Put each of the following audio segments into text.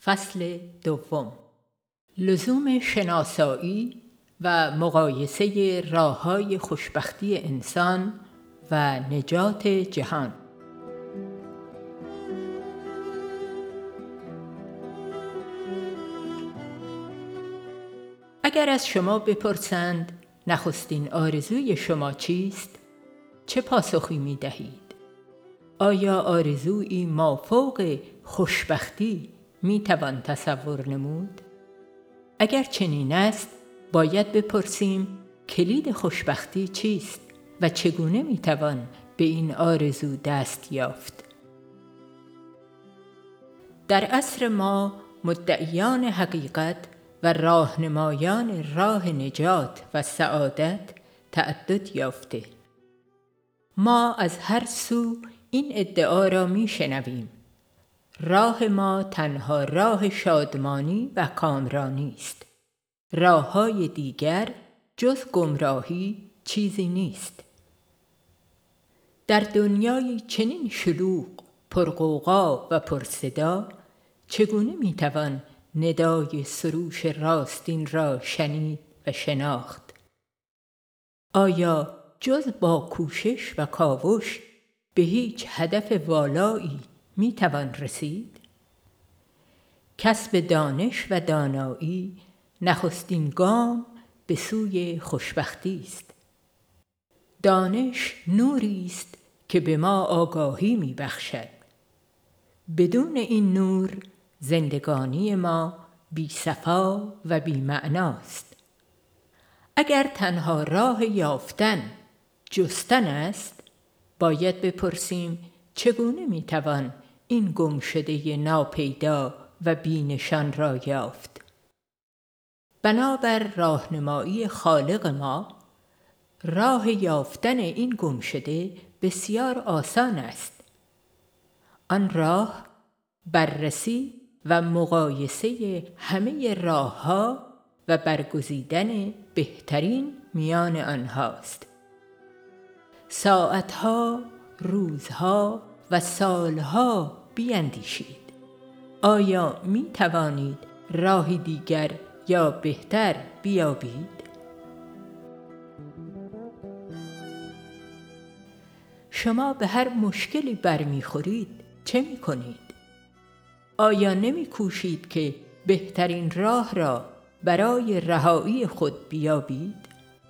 فصل دوم. لزوم شناسایی و مقایسه راه‌های خوشبختی انسان و نجات جهان. اگر از شما بپرسند نخستین آرزوی شما چیست، چه پاسخی می دهید؟ آیا آرزویی مافوق خوشبختی می توان تصور نمود؟ اگر چنین است، باید بپرسیم کلید خوشبختی چیست و چگونه می توان به این آرزو دست یافت؟ در عصر ما مدعیان حقیقت و راهنمایان راه نجات و سعادت تعدد یافته. ما از هر سو این ادعا را می شنویم: راه ما تنها راه شادمانی و کامرانی است. راه‌های دیگر جز گمراهی چیزی نیست. در دنیای چنین شلوغ، پرغوغا و پرصدا، چگونه می توان ندای سروش راستین را شنید و شناخت؟ آیا جز با کوشش و کاوش به هیچ هدف والایی می توان رسید؟ کسب دانش و دانایی نخستین گام به سوی خوشبختی است. دانش نوری است که به ما آگاهی می بخشد. بدون این نور زندگانی ما بی صفا و بی معناست. اگر تنها راه یافتن جستن است، باید بپرسیم چگونه می توان این گمشده ناپیدا و بی نشان را یافت؟ بنابر راهنمایی خالق ما، راه یافتن این گمشده بسیار آسان است. آن راه بررسی و مقایسه همه راه‌ها و برگزیدن بهترین میان آنهاست. ساعتها، روزها و سالها بیندیشید. آیا می توانید راهی دیگر یا بهتر بیابید؟ شما به هر مشکلی برمیخورید، چه می کنید؟ آیا نمی کوشید که بهترین راه را برای رهایی خود بیابید؟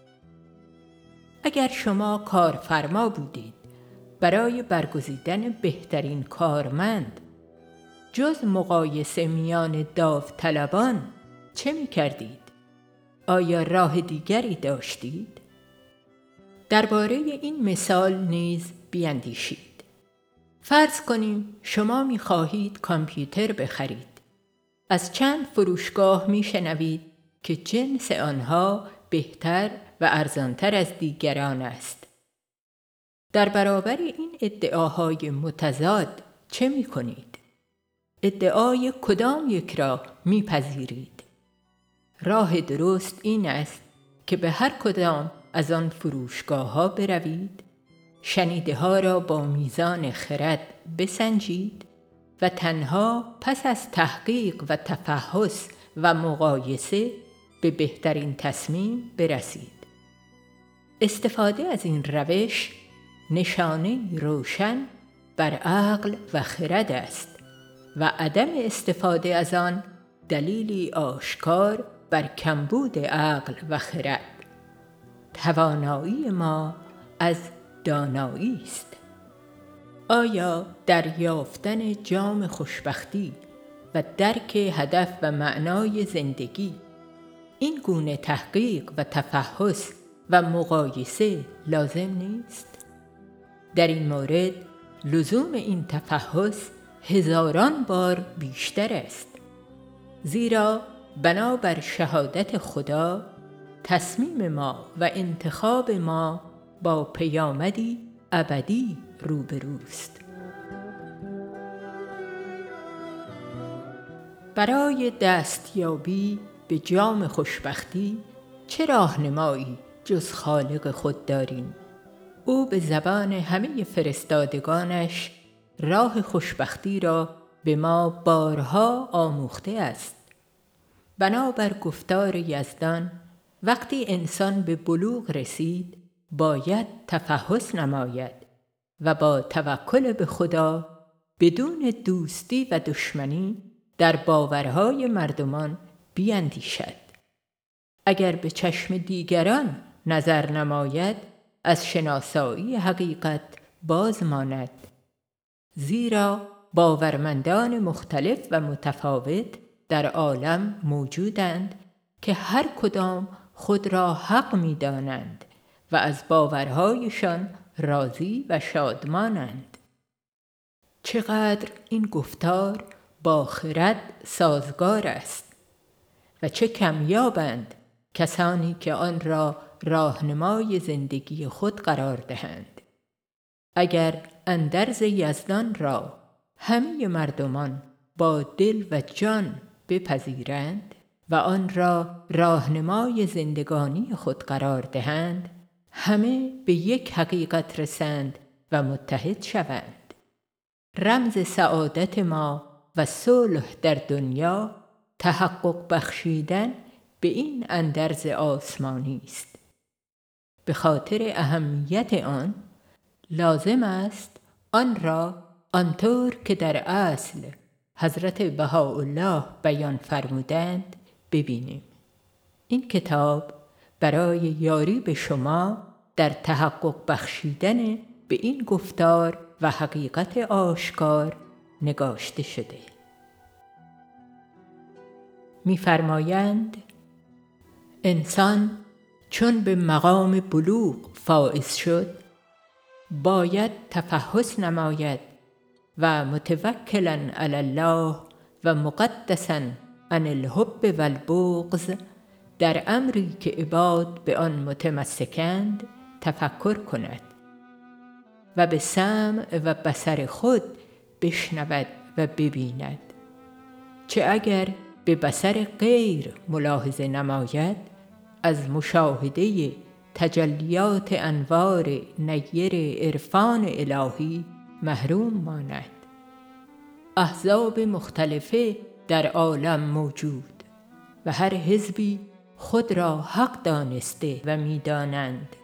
اگر شما کارفرما بودید برای برگزیدن بهترین کارمند، جز مقایسه میان داوطلبان چه می کردید؟ آیا راه دیگری داشتید؟ درباره این مثال نیز بیندیشید. فرض کنیم شما می خواهید کامپیوتر بخرید. از چند فروشگاه می شنوید که جنس آنها بهتر و ارزانتر از دیگران است. در برابر این ادعاهای متضاد چه می کنید؟ ادعای کدام یک را می پذیرید؟ راه درست این است که به هر کدام از آن فروشگاه‌ها بروید، شنیده ها را با میزان خرد بسنجید و تنها پس از تحقیق و تفحص و مقایسه به بهترین تصمیم برسید. استفاده از این روش نشانه روشن بر عقل و خرد است و عدم استفاده از آن دلیلی آشکار بر کمبود عقل و خرد. توانایی ما از دانایی است. آیا در یافتن جام خوشبختی و درک هدف و معنای زندگی این گونه تحقیق و تفحص و مقایسه لازم نیست؟ در این مورد لزوم این تفحص هزاران بار بیشتر است، زیرا بنابر شهادت خدا تصمیم ما و انتخاب ما با پیامدی ابدی روبروست. برای دستیابی به جام خوشبختی چه راهنمایی جز خالق خود داریم؟ او به زبان همه فرستادگانش راه خوشبختی را به ما بارها آموخته است. بنابر گفتار یزدان وقتی انسان به بلوغ رسید باید تفحص نماید و با توکل به خدا بدون دوستی و دشمنی در باورهای مردمان بیندیشد. اگر به چشم دیگران نظر نماید از شناسایی حقیقت باز ماند، زیرا باورمندان مختلف و متفاوت در عالم موجودند که هر کدام خود را حق می دانند و از باورهایشان راضی و شادمانند. چقدر این گفتار با خرد سازگار است و چه کمیابند کسانی که آن را راهنمای زندگی خود قرار دهند. اگر اندرز یزدان را همه مردمان با دل و جان بپذیرند و آن را راهنمای زندگانی خود قرار دهند، همه به یک حقیقت رسند و متحد شوند. رمز سعادت ما و صلح در دنیا تحقق بخشیدن به این اندرز آسمانی است. به خاطر اهمیت آن لازم است آن را آنطور که در اصل حضرت بهاءالله بیان فرمودند ببینیم. این کتاب برای یاری به شما در تحقق بخشیدن به این گفتار و حقیقت آشکار نگاشته شده. می‌فرمایند انسان چون به مقام بلوغ فائز شد باید تفحص نماید و متوکلاً علی الله و مقدساً عن الحب و البغض در امری که عباد به آن متمسکند تفکر کند و به سمع و بصر خود بشنود و ببیند، چه اگر به بصر غیر ملاحظه نماید از مشاهده تجلیات انوار نیر عرفان الهی محروم ماند. احزاب مختلفه در عالم موجود و هر حزبی خود را حق دانسته و می‌دانند.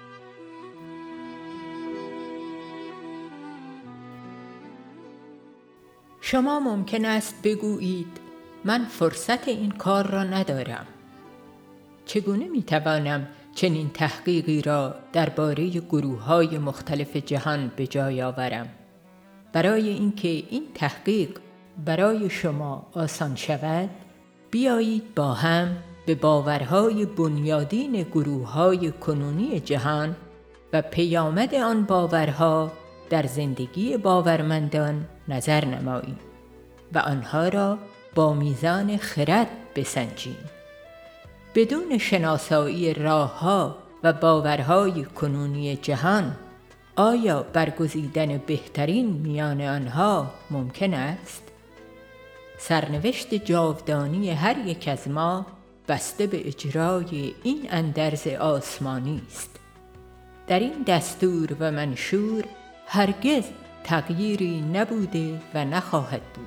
شما ممکن است بگویید من فرصت این کار را ندارم. چگونه می‌توانم چنین تحقیقی را درباره گروه‌های مختلف جهان به جای آورم؟ برای اینکه این تحقیق برای شما آسان شود، بیایید با هم به باورهای بنیادین گروه‌های کنونی جهان و پیامد آن باورها در زندگی باورمندان نظر نماییم و آنها را با میزان خرد بسنجیم. بدون شناسایی راه‌ها و باورهای کنونی جهان آیا برگزیدن بهترین میان آنها ممکن است؟ سرنوشت جاودانی هر یک از ما بسته به اجرای این اندرز آسمانی است. در این دستور و منشور هرگز تغییری نبوده و نخواهد بود.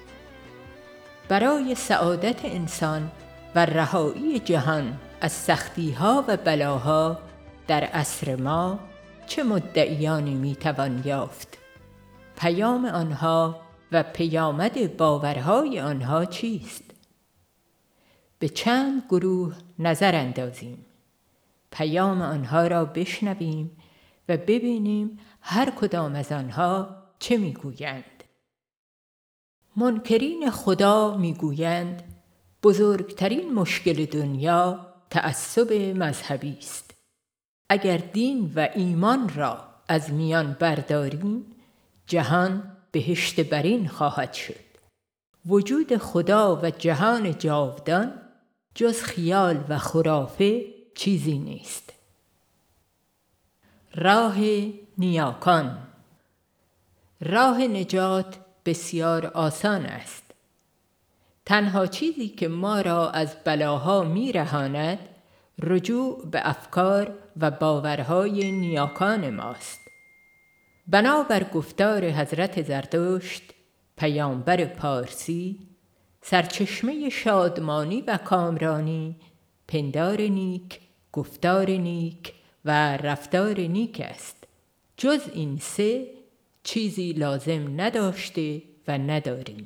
برای سعادت انسان و رهایی جهان از سختی‌ها و بلاها در عصر ما چه مدعیانی میتوان یافت؟ پیام آنها و پیامد باورهای آنها چیست؟ به چند گروه نظر اندازیم، پیام آنها را بشنویم و ببینیم هر کدام از آنها چه میگویند. منکرین خدا میگویند بزرگترین مشکل دنیا تعصب مذهبی است. اگر دین و ایمان را از میان برداریم جهان بهشت برین خواهد شد. وجود خدا و جهان جاودان جز خیال و خرافه چیزی نیست. راه نیاکان. راه نجات بسیار آسان است. تنها چیزی که ما را از بلاها میرهاند رجوع به افکار و باورهای نیاکان ماست. بنابر گفتار حضرت زرتشت پیامبر پارسی، سرچشمه شادمانی و کامرانی، پندار نیک، گفتار نیک و رفتار نیک است. جز این سه چیزی لازم نداشته و نداریم.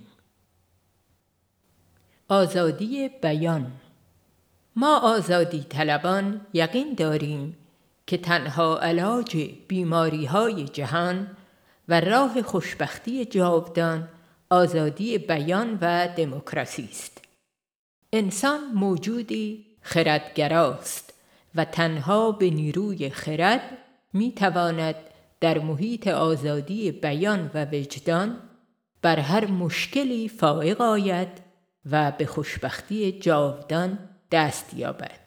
آزادی بیان. ما آزادی طلبان یقین داریم که تنها علاج بیماری‌های جهان و راه خوشبختی جاودان آزادی بیان و دموکراسی است. انسان موجودی خردگراست و تنها به نیروی خرد می‌تواند در محیط آزادی بیان و وجدان بر هر مشکلی فائق آید و به خوشبختی جاودان دست یابد.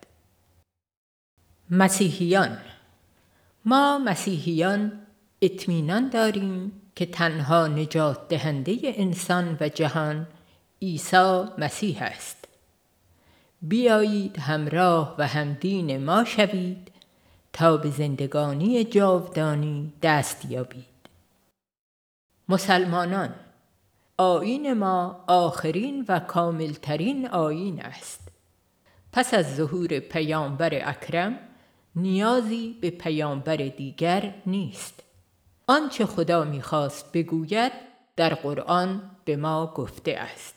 مسیحیان. ما مسیحیان اطمینان داریم که تنها نجات دهنده انسان و جهان عیسی مسیح است. بیایید همراه و همدین ما شوید تا به زندگانی جاودانی دست یابید. مسلمانان. آیین ما آخرین و کاملترین آیین است. پس از ظهور پیامبر اکرم نیازی به پیامبر دیگر نیست. آنچه خدا می‌خواست بگوید در قرآن به ما گفته است.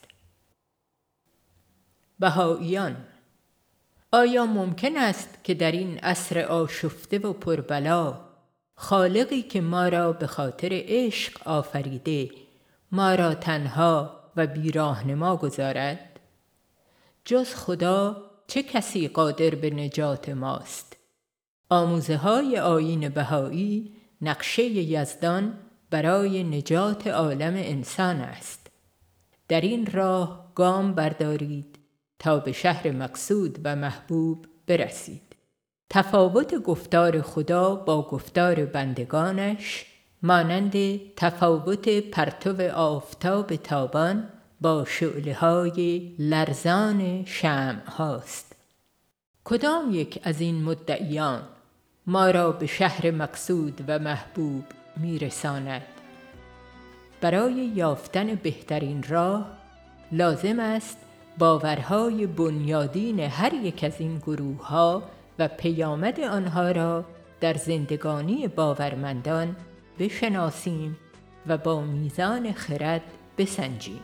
بهائیان. آیا ممکن است که در این عصر آشفته و پربلا خالقی که ما را به خاطر عشق آفریده ما را تنها و بی راهنما گذارد؟ جز خدا چه کسی قادر به نجات ماست؟ آموزه‌های آیین بهایی نقشه یزدان برای نجات عالم انسان است. در این راه گام بردارید تا به شهر مقصود و محبوب برسید. تفاوت گفتار خدا با گفتار بندگانش مانند تفاوت پرتو آفتاب تابان با شعله‌های لرزان شمع هاست. کدام یک از این مدعیان ما را به شهر مقصود و محبوب میرساند؟ برای یافتن بهترین راه لازم است باورهای بنیادین هر یک از این گروه‌ها و پیامد آنها را در زندگانی باورمندان بشناسیم و با میزان خرد بسنجیم.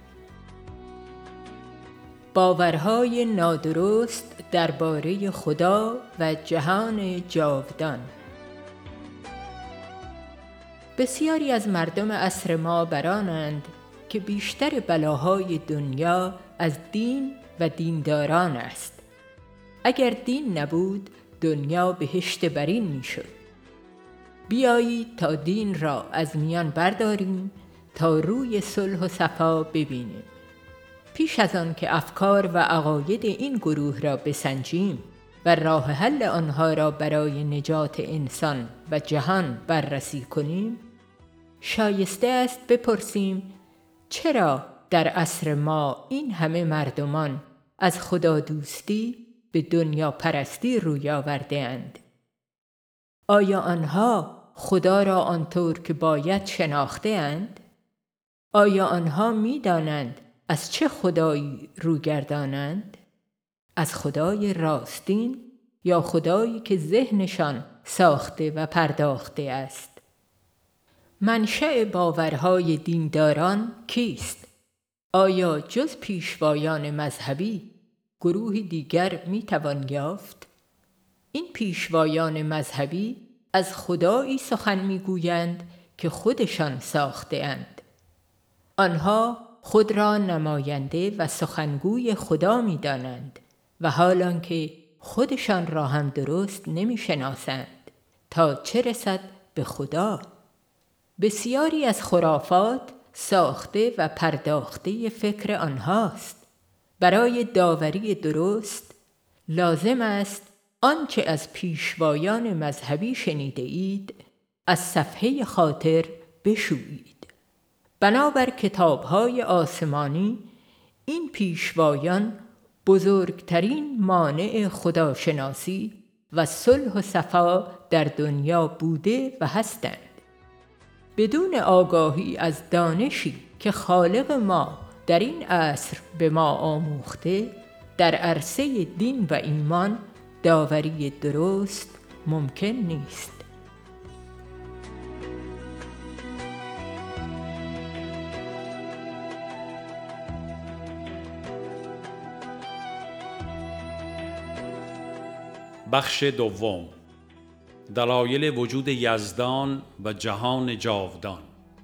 باورهای نادرست درباره خدا و جهان جاودان. بسیاری از مردم عصر ما برانند که بیشتر بلاهای دنیا از دین و دینداران است. اگر دین نبود دنیا بهشت برین میشد. بیایید تا دین را از میان برداریم تا روی صلح و صفا ببینیم. پیش از آن که افکار و عقاید این گروه را بسنجیم و راه حل آنها را برای نجات انسان و جهان بررسی کنیم، شایسته است بپرسیم چرا در عصر ما این همه مردمان از خدا دوستی به دنیا پرستی روی آورده اند؟ آیا آنها خدا را آنطور که باید شناخته اند؟ آیا آنها می دانند از چه خدایی روگردانند؟ از خدای راستین یا خدایی که ذهنشان ساخته و پرداخته است؟ منشأ باورهای دینداران کیست؟ آیا جز پیشوایان مذهبی گروهی دیگر میتوان یافت؟ این پیشوایان مذهبی از خدایی سخن میگویند که خودشان ساخته اند. آنها خود را نماینده و سخنگوی خدا می‌دانند و حالانکه خودشان را هم درست نمی‌شناسند تا چه رسد به خدا. بسیاری از خرافات ساخته و پرداخته فکر آنهاست. برای داوری درست لازم است آنچه از پیشوایان مذهبی شنیده اید از صفحه خاطر بشویید. بنابر کتاب‌های آسمانی این پیشوایان بزرگترین مانع خداشناسی و صلح و صفا در دنیا بوده و هستند. بدون آگاهی از دانشی که خالق ما در این عصر به ما آموخته، در عرصه دین و ایمان داوری درست ممکن نیست. بخش دوم، دلایل وجود یزدان و جهان جاودان.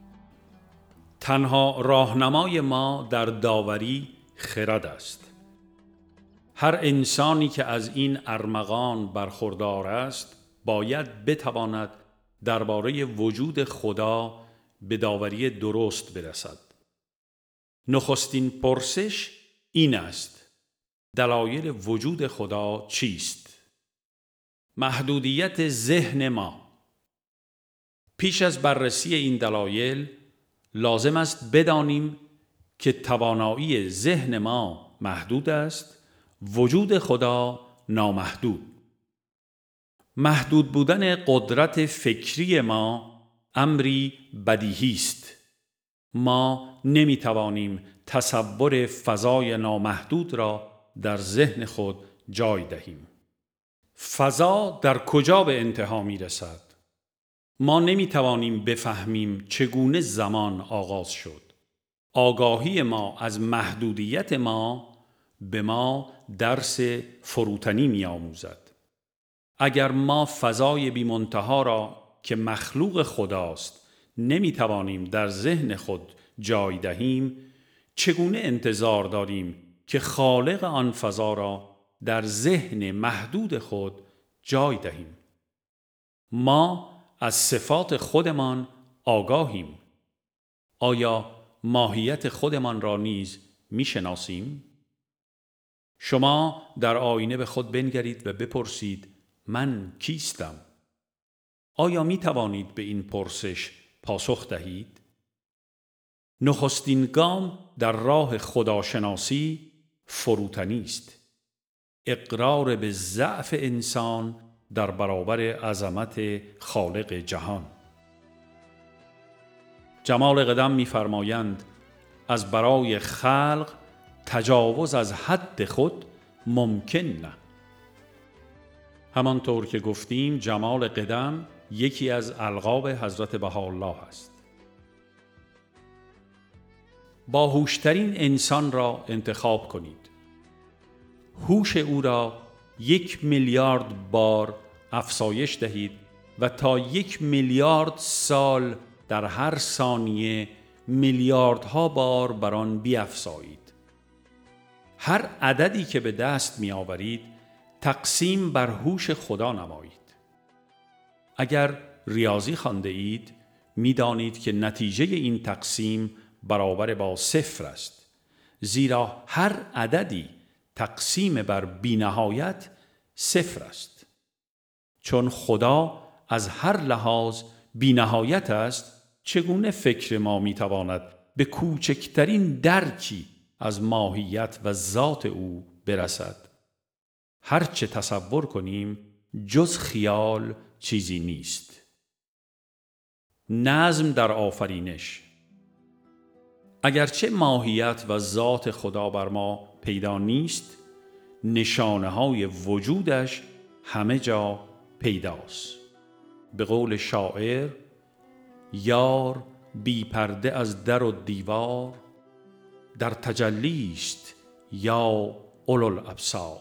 تنها راهنمای ما در داوری خرد است. هر انسانی که از این ارمغان برخوردار است باید بتواند درباره وجود خدا به داوری درست برسد. نخستین پرسش این است: دلایل وجود خدا چیست؟ محدودیت ذهن ما. پیش از بررسی این دلایل لازم است بدانیم که توانایی ذهن ما محدود است، وجود خدا نامحدود. محدود بودن قدرت فکری ما امری بدیهی است. ما نمی توانیم تصور فضای نامحدود را در ذهن خود جای دهیم. فضا در کجا به انتها می رسد؟ ما نمی توانیم بفهمیم چگونه زمان آغاز شد. آگاهی ما از محدودیت ما به ما درس فروتنی می آموزد. اگر ما فضای بی منتها را که مخلوق خداست نمی توانیم در ذهن خود جای دهیم، چگونه انتظار داریم که خالق آن فضا را در ذهن محدود خود جای دهیم؟ ما از صفات خودمان آگاهیم. آیا ماهیت خودمان را نیز می‌شناسیم؟ شما در آینه به خود بنگرید و بپرسید: من کیستم؟ آیا می توانید به این پرسش پاسخ دهید؟ نخستین گام در راه خداشناسی فروتنی است. اقرار به ضعف انسان در برابر عظمت خالق جهان. جمال قدم می‌فرمایند از برای خلق تجاوز از حد خود ممکن نه. همانطور که گفتیم جمال قدم یکی از القاب حضرت بهاءالله است. باهوشترین انسان را انتخاب کنید. هوش او را 1 میلیارد بار افزایش دهید و تا 1 میلیارد سال در هر ثانیه میلیاردها بار بر آن بیفزایید. هر عددی که به دست می آورید تقسیم بر هوش خدا نمایید. اگر ریاضی خوانده اید می دانید که نتیجه این تقسیم برابر با 0 است، زیرا هر عددی تقسیم بر بی‌نهایت 0 است. چون خدا از هر لحاظ بی‌نهایت است، چگونه فکر ما می‌تواند به کوچکترین درکی از ماهیت و ذات او برسد؟ هر چه تصور کنیم جز خیال چیزی نیست. نظم در آفرینش. اگرچه ماهیت و ذات خدا بر ما پیدا نیست، نشانه‌های وجودش همه جا پیداست. به قول شاعر: یار بی پرده از در و دیوار، در تجلیست یا اولوالابصار.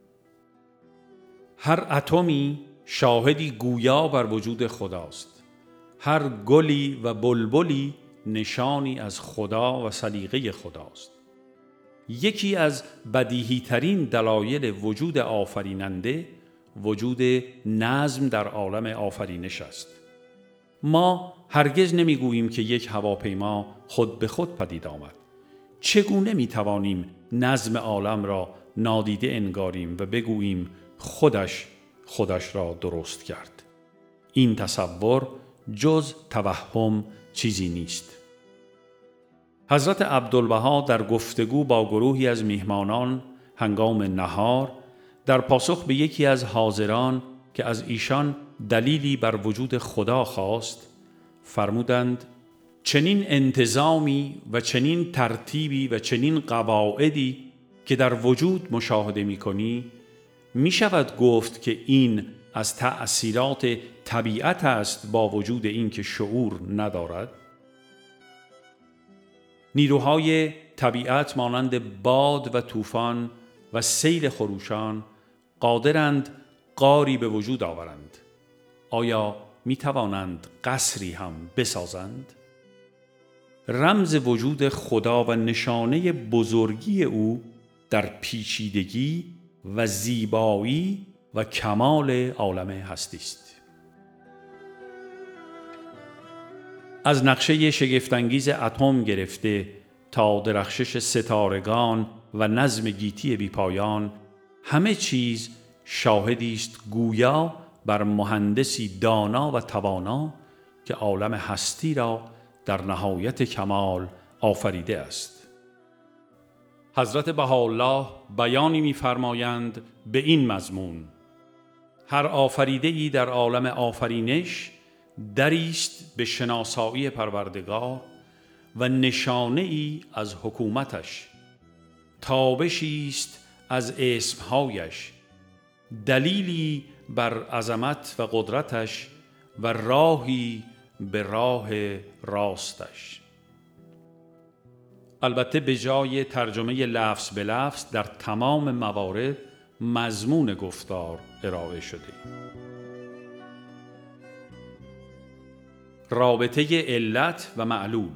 هر اتمی شاهدی گویا بر وجود خداست. هر گلی و بلبلی نشانی از خدا و سلیقه خداست. یکی از بدیهی ترین دلایل وجود آفریننده وجود نظم در عالم آفرینش است. ما هرگز نمیگوییم که یک هواپیما خود به خود پدید آمد. چگونه میتوانیم نظم عالم را نادیده انگاریم و بگوییم خودش را درست کرد؟ این تصور جز توهم چیزی نیست. حضرت عبدالبها در گفتگو با گروهی از میهمانان هنگام نهار در پاسخ به یکی از حاضران که از ایشان دلیلی بر وجود خدا خواست فرمودند: چنین انتظامی و چنین ترتیبی و چنین قواعدی که در وجود مشاهده می کنی، می شود گفت که این از تأثیرات طبیعت است با وجود این که شعور ندارد؟ نیروهای طبیعت مانند باد و طوفان و سیل خروشان قادرند غاری به وجود آورند. آیا می توانند قصری هم بسازند؟ رمز وجود خدا و نشانه بزرگی او در پیچیدگی و زیبایی و کمال عالم هستی است. از نقشه شگفت‌انگیز اتم گرفته تا درخشش ستارگان و نظم گیتی بیپایان، همه چیز شاهدی است گویا بر مهندسی دانا و توانا که عالم هستی را در نهایت کمال آفریده است. حضرت بهاءالله بیانی می‌فرمایند به این مضمون: هر آفریده‌ای در عالم آفرینش دریست به شناسایی پروردگار و نشانه‌ای از حکومتش، تابشی است از اسمهایش، دلیلی بر عظمت و قدرتش و راهی به راه راستش. البته به جای ترجمه لفظ به لفظ در تمام موارد مضمون گفتار ارائه شده. رابطه علت و معلول.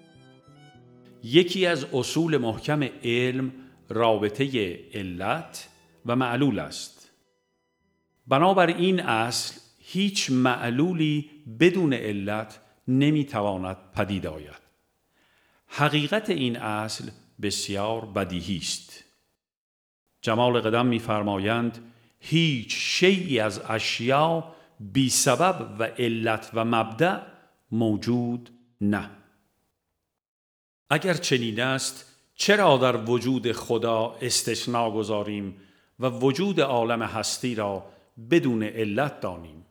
یکی از اصول محکم علم رابطه علت و معلول است. بنابر این اصل هیچ معلولی بدون علت نمیتواند پدید آید. حقیقت این اصل بسیار بدیهی است. جمال قدم می‌فرمایند هیچ شیئی از اشیا بی سبب و علت و مبدأ موجود نه. اگر چنین است چرا در وجود خدا استثناء گذاریم و وجود عالم هستی را بدون علت دانیم؟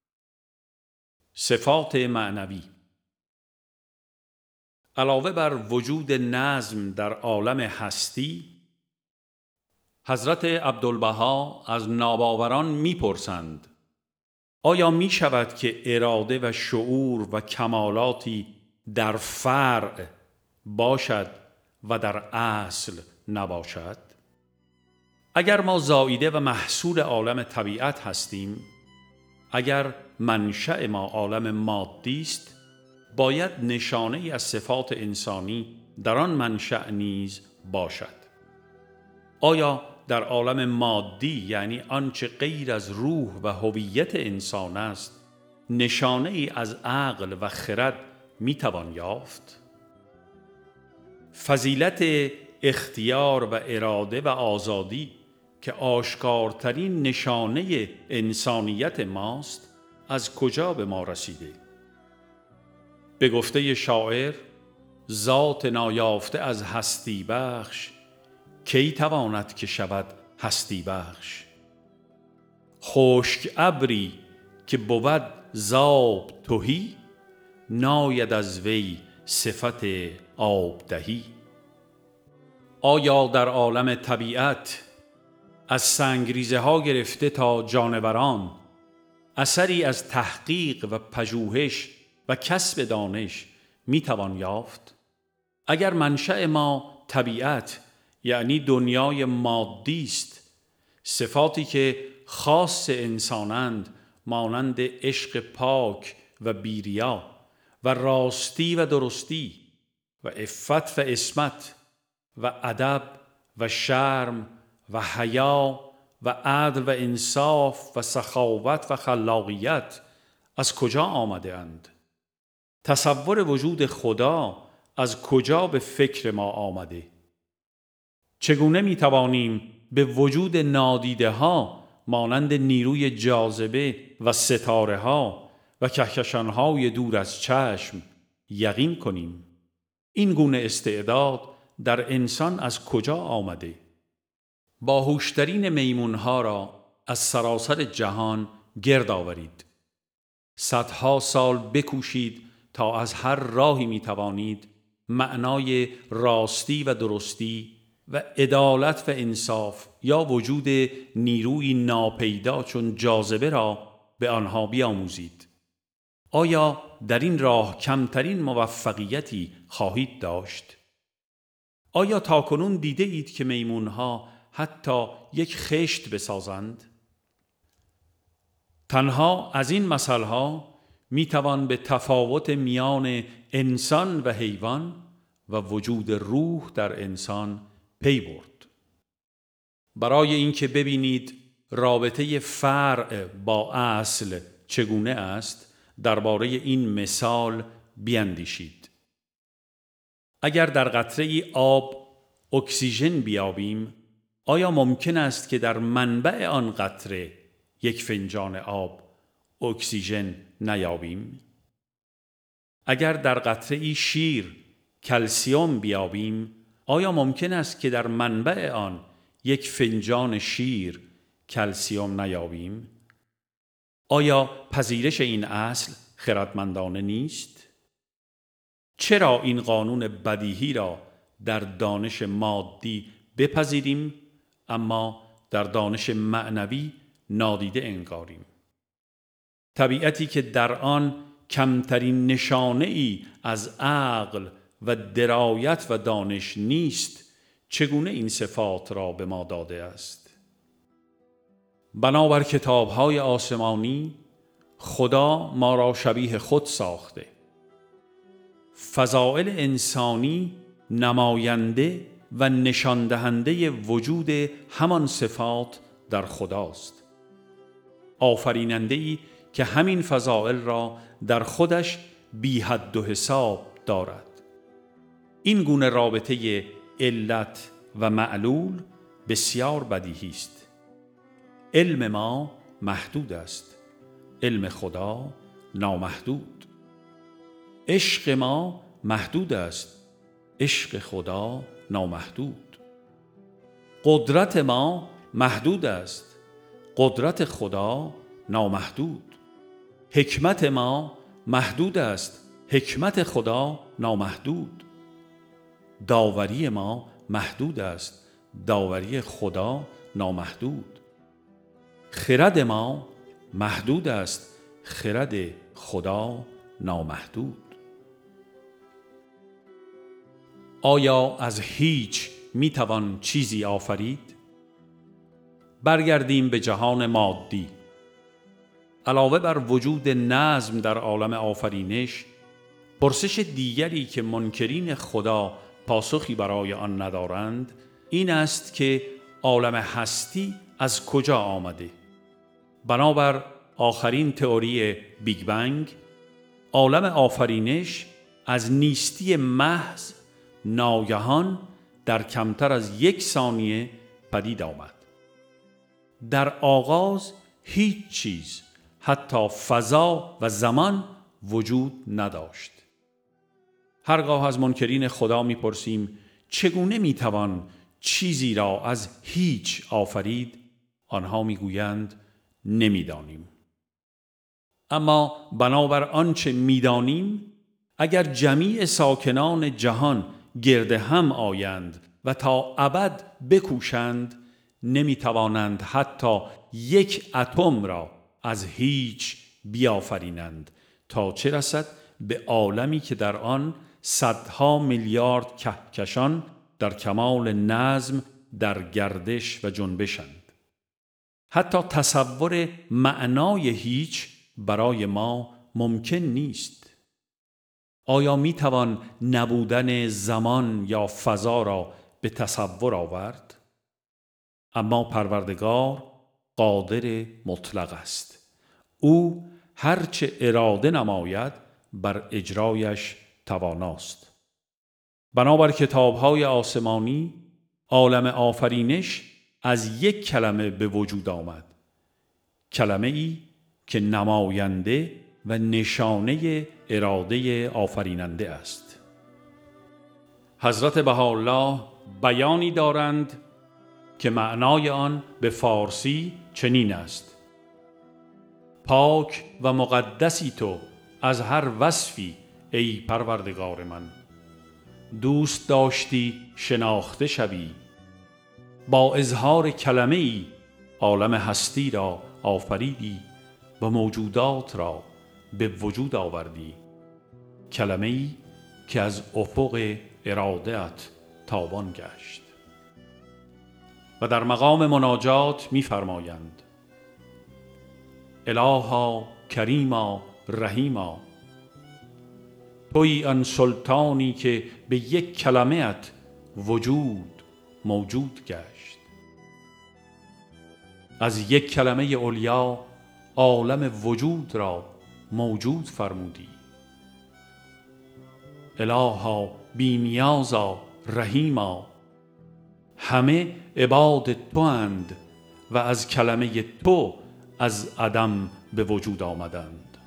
صفات معنوی. علاوه بر وجود نظم در عالم هستی، حضرت عبدالبها از ناباوران می‌پرسند آیا می شود که اراده و شعور و کمالاتی در فرع باشد و در اصل نباشد؟ اگر ما زاییده و محصول عالم طبیعت هستیم، اگر منشأ ما عالم مادی است، باید نشانه‌ای از صفات انسانی در آن منشأ نیز باشد. آیا در عالم مادی، یعنی آنچه غیر از روح و هویت انسان است، نشانه‌ای از عقل و خرد میتوان یافت؟ فضیلت اختیار و اراده و آزادی که آشکارترین نشانه انسانیت ماست، از کجا به ما رسیده؟ به گفته شاعر، ذات نایافته از هستی بخش کی تواند که شود هستی بخش؟ خشک ابری که بود زآب تهی، ناید از وی صفت آب دهی. آیا در عالم طبیعت از سنگریزه ها گرفته تا جانوران اثری از تحقیق و پژوهش و کسب دانش میتوان یافت؟ اگر منشأ ما طبیعت، یعنی دنیای مادی است، صفاتی که خاص انسانند مانند عشق پاک و بیریا و راستی و درستی و عفت و عصمت و ادب و شرم و حیا و عدل و انصاف و سخاوت و خلاقیت از کجا آمده اند؟ تصور وجود خدا از کجا به فکر ما آمده؟ چگونه می توانیم به وجود نادیده ها مانند نیروی جاذبه و ستاره ها و کهکشان های دور از چشم یقین کنیم؟ این گونه استعداد در انسان از کجا آمده؟ باهوشترین میمون ها را از سراسر جهان گرد آورید. صدها سال بکوشید تا از هر راهی می توانید معنای راستی و درستی و عدالت و انصاف یا وجود نیروی ناپیدا چون جاذبه را به آنها بیاموزید. آیا در این راه کمترین موفقیتی خواهید داشت؟ آیا تاکنون دیده اید که میمونها حتی یک خشت بسازند؟ تنها از این مثالها می توان به تفاوت میان انسان و حیوان و وجود روح در انسان پی برد. برای اینکه ببینید رابطه فرع با اصل چگونه است، درباره این مثال بیندیشید. اگر در قطره آب اکسیژن بیابیم، آیا ممکن است که در منبع آن قطره یک فنجان آب اکسیژن نیابیم؟ اگر در قطره شیر کلسیم بیابیم، آیا ممکن است که در منبع آن یک فنجان شیر کلسیم نیابیم؟ آیا پذیرش این اصل خردمندانه نیست؟ چرا این قانون بدیهی را در دانش مادی بپذیریم اما در دانش معنوی نادیده انگاریم؟ طبیعتی که در آن کمترین نشانه ای از عقل و درایت و دانش نیست، چگونه این صفات را به ما داده است؟ بنابر کتاب‌های آسمانی، خدا ما را شبیه خود ساخته. فضائل انسانی نماینده و نشان دهنده وجود همان صفات در خداست. آفریننده‌ای که همین فضائل را در خودش بی حد و حساب دارد. این گونه رابطه علت و معلول بسیار بدیهی است. علم ما محدود است، علم خدا نامحدود. عشق ما محدود است، عشق خدا نامحدود. قدرت ما محدود است، قدرت خدا نامحدود. حکمت ما محدود است، حکمت خدا نامحدود. داوری ما محدود است، داوری خدا نامحدود. خرد ما محدود است، خرد خدا نامحدود. آیا از هیچ می توان چیزی آفرید؟ برگردیم به جهان مادی. علاوه بر وجود نظم در عالم آفرینش، پرسش دیگری که منکرین خدا پاسخی برای آن ندارند این است که عالم هستی از کجا آمده؟ بنابر آخرین تئوری بیگ بنگ، عالم آفرینش از نیستی محض ناگهان در کمتر از 1 ثانیه پدید آمد. در آغاز هیچ چیز، حتی فضا و زمان وجود نداشت. هرگاه از منکرین خدا می‌پرسیم چگونه می‌توان چیزی را از هیچ آفرید، آنها می‌گویند نمی‌دانیم. اما بنابر آنچه می‌دانیم، اگر جمیع ساکنان جهان گرد هم آیند و تا ابد بکوشند، نمی‌توانند حتی 1 اتم را از هیچ بیافرینند، تا چه رسد به عالمی که در آن صدها میلیارد کهکشان در کمال نظم در گردش و جنبشند. حتی تصور معنای هیچ برای ما ممکن نیست. آیا می توان نبودن زمان یا فضا را به تصور آورد؟ اما پروردگار قادر مطلق است. او هرچه اراده نماید بر اجرایش تواناست. بنابر کتاب‌های آسمانی، عالم آفرینش از 1 کلمه به وجود آمد، کلمه ای که نماینده و نشانه اراده آفریننده است. حضرت بهاءالله بیانی دارند که معنای آن به فارسی چنین است: پاک و مقدسی تو از هر وصفی ای پروردگار من. دوست داشتی شناخته شوی، با اظهار کلمه ای عالم هستی را آفریدی و موجودات را به وجود آوردی. کلمه ای که از افق اراده‌ات تابان گشت. و در مقام مناجات می فرمایند: الها کریما رحیما، تویی آن سلطانی که به یک کلمه ات وجود موجود گشت. از یک کلمه علیا عالم وجود را موجود فرمودی. الها بی نیازا رحیما، همه عباد تو اند و از کلمه تو از عدم به وجود آمدند.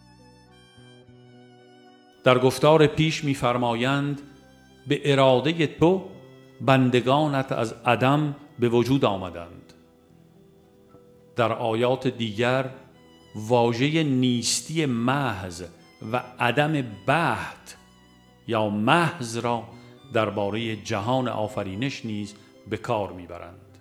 در گفتار پیش می فرمایند به اراده تو بندگانت از عدم به وجود آمدند. در آیات دیگر واژه نیستی محض و عدم بحت یا محض را درباره جهان آفرینش نیز به کار میبرند.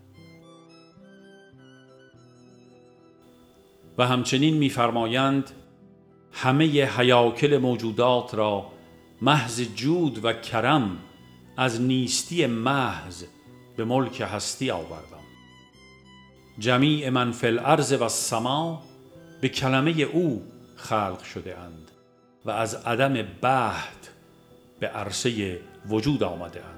و همچنین می‌فرمایند همه هیاکل موجودات را محض جود و کرم از نیستی محض به ملک هستی آوردم. جمیع من فی الارض و السما به کلمه او خلق شده اند و از عدم بحت به عرصه وجود آمده اند.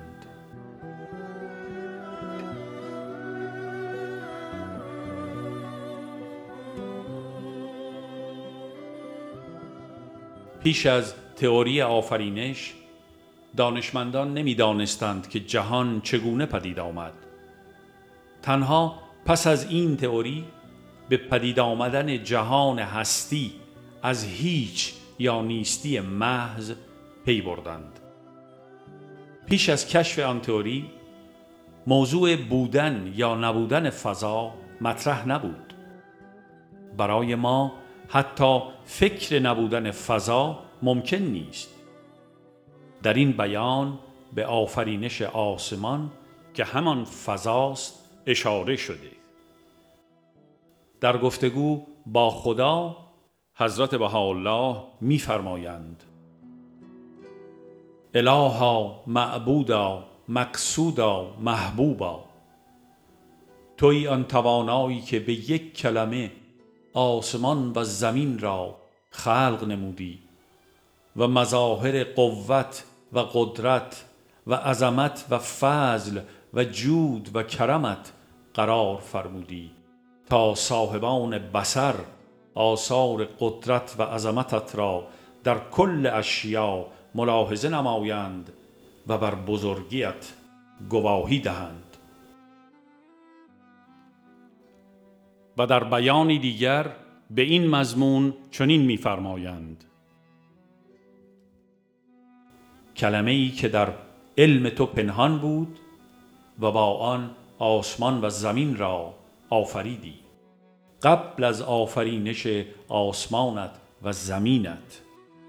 پیش از تئوری آفرینش دانشمندان نمی‌دانستند که جهان چگونه پدید آمد. تنها پس از این تئوری به پدید آمدن جهان هستی از هیچ یا نیستی محض پی بردند. پیش از کشف آن تئوری موضوع بودن یا نبودن فضا مطرح نبود. برای ما حتی فکر نبودن فضا ممکن نیست. در این بیان به آفرینش آسمان که همان فضاست اشاره شده. در گفتگو با خدا حضرت بهاءالله می فرمایند: الها معبودا مقصودا محبوبا، تویی آن توانایی که به یک کلمه آسمان و زمین را خلق نمودی و مظاهر قوت و قدرت و عظمت و فضل و جود و کرمت قرار فرمودی تا صاحبان بصر آثار قدرت و عظمتت را در کل اشیا ملاحظه نمایند و بر بزرگیت گواهی دهند. و در بیانی دیگر به این مضمون چنین می‌فرمایند: کلمه‌ای که در علم تو پنهان بود و با آن آسمان و زمین را آفریدی قبل از آفرینش آسمانت و زمینت.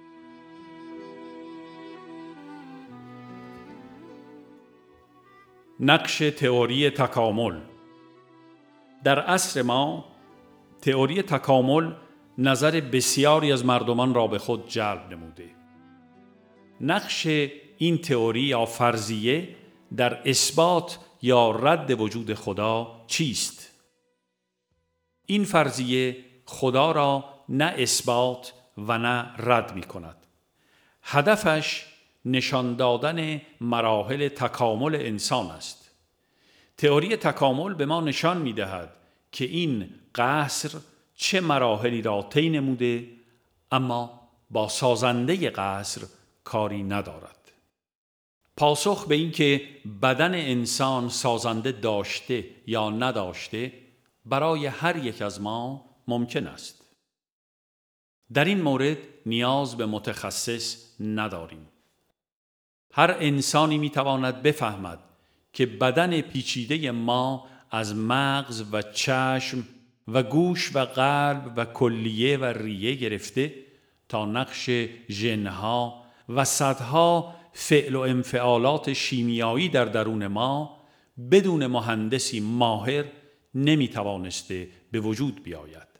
نقش تئوری تکامل. در عصر ما تئوری تکامل نظر بسیاری از مردمان را به خود جلب نموده. نقش این تئوری یا فرضیه در اثبات یا رد وجود خدا چیست؟ این فرضیه خدا را نه اثبات و نه رد می کند. هدفش نشان دادن مراحل تکامل انسان است. تئوری تکامل به ما نشان می دهد که این قصر چه مراحلی را طی نموده اما با سازنده قصر کاری ندارد. پاسخ به این که بدن انسان سازنده داشته یا نداشته برای هر یک از ما ممکن است. در این مورد نیاز به متخصص نداریم. هر انسانی میتواند بفهمد که بدن پیچیده ما از مغز و چشم و گوش و قلب و کلیه و ریه گرفته تا نقش ژن‌ها و صدها فعل و انفعالات شیمیایی در درون ما بدون مهندسی ماهر نمیتوانسته به وجود بیاید.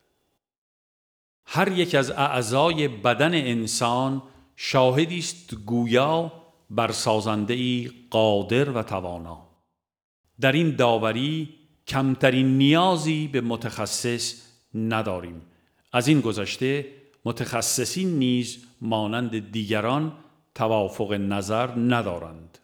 هر یک از اعضای بدن انسان شاهدی است گویا بر سازنده‌ای قادر و توانا. در این داوری کمترین نیازی به متخصص نداریم. از این گذشته متخصصین نیز مانند دیگران توافق نظر ندارند.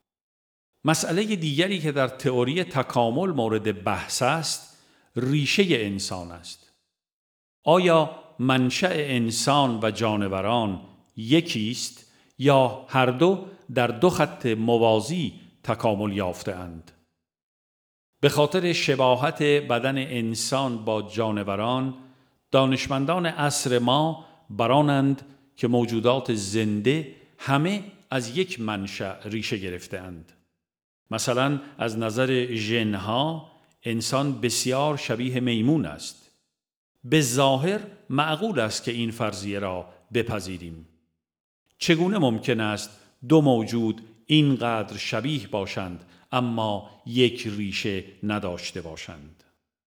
مسئله دیگری که در تئوری تکامل مورد بحث است، ریشه انسان است. آیا منشأ انسان و جانوران یکی است یا هر دو در دو خط موازی تکامل یافته‌اند؟ به خاطر شباهت بدن انسان با جانوران، دانشمندان عصر ما برانند که موجودات زنده همه از یک منشأ ریشه گرفته‌اند. مثلا از نظر ژن‌ها انسان بسیار شبیه میمون است. به ظاهر معقول است که این فرضیه را بپذیریم. چگونه ممکن است دو موجود اینقدر شبیه باشند اما یک ریشه نداشته باشند؟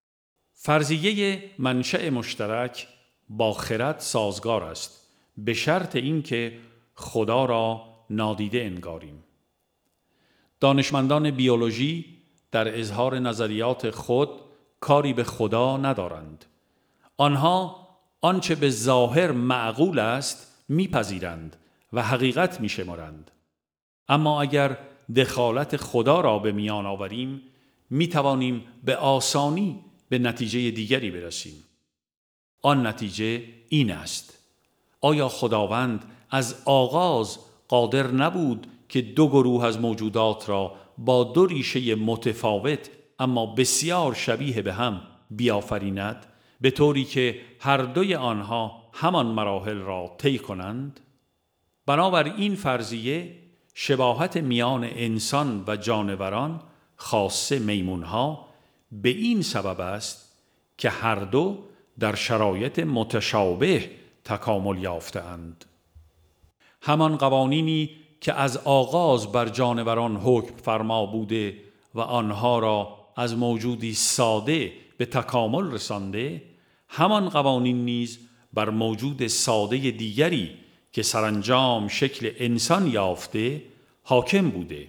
فرضیه منشأ مشترک با خرد سازگار است، به شرط اینکه خدا را نادیده انگاریم. دانشمندان بیولوژی در اظهار نظریات خود کاری به خدا ندارند. آنها آنچه به ظاهر معقول است میپذیرند و حقیقت میشمرند. اما اگر دخالت خدا را به میان آوریم میتوانیم به آسانی به نتیجه دیگری برسیم. آن نتیجه این است: آیا خداوند از آغاز قادر نبود که دو گروه از موجودات را با دو ریشه متفاوت اما بسیار شبیه به هم بیافریند، به طوری که هر دوی آنها همان مراحل را طی کنند؟ بنابر این فرضیه شباهت میان انسان و جانوران، خاصه میمونها، به این سبب است که هر دو در شرایط متشابه تکامل یافته‌اند. همان قوانینی که از آغاز بر جانوران حکم فرما بوده و آنها را از موجودی ساده به تکامل رسانده، همان قوانین نیز بر موجود ساده دیگری که سرانجام شکل انسان یافته حاکم بوده.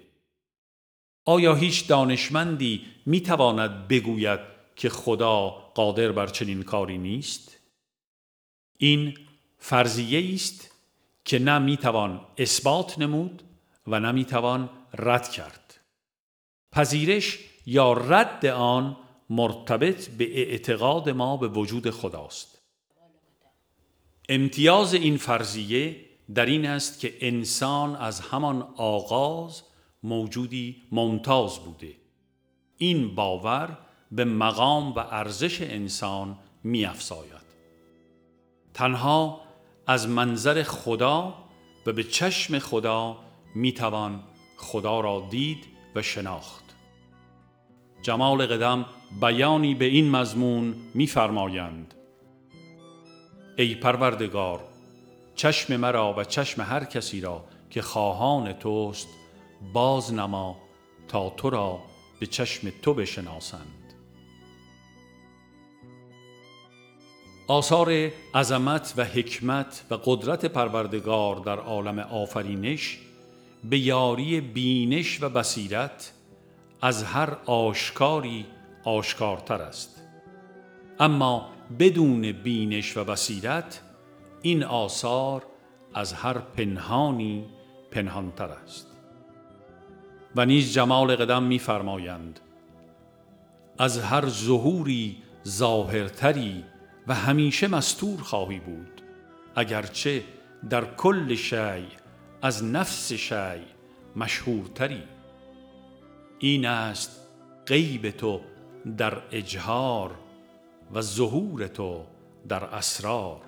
آیا هیچ دانشمندی میتواند بگوید که خدا قادر بر چنین کاری نیست؟ این فرضیه است که نه میتوان اثبات نمود و نه میتوان رد کرد. پذیرش یا رد آن مرتبط به اعتقاد ما به وجود خداست. امتیاز این فرضیه در این است که انسان از همان آغاز موجودی ممتاز بوده. این باور به مقام و ارزش انسان می‌افزاید. تنها از منظر خدا و به چشم خدا میتوان خدا را دید و شناخت. جمال قدم بیانی به این مضمون می‌فرمایند: ای پروردگار، چشم مرا و چشم هر کسی را که خواهان توست باز نما تا تو را به چشم تو بشناسند. آثار عظمت و حکمت و قدرت پروردگار در عالم آفرینش به یاری بینش و بصیرت از هر آشکاری آشکارتر است. اما بدون بینش و بصیرت این آثار از هر پنهانی پنهانتر است. و نیز جمال قدم می‌فرمایند: از هر ظهوری ظاهرتری و همیشه مستور خواهی بود، اگرچه در کل شیء از نفس شیء مشهورتری. این است غیب تو در اجهار و ظهور تو در اسرار.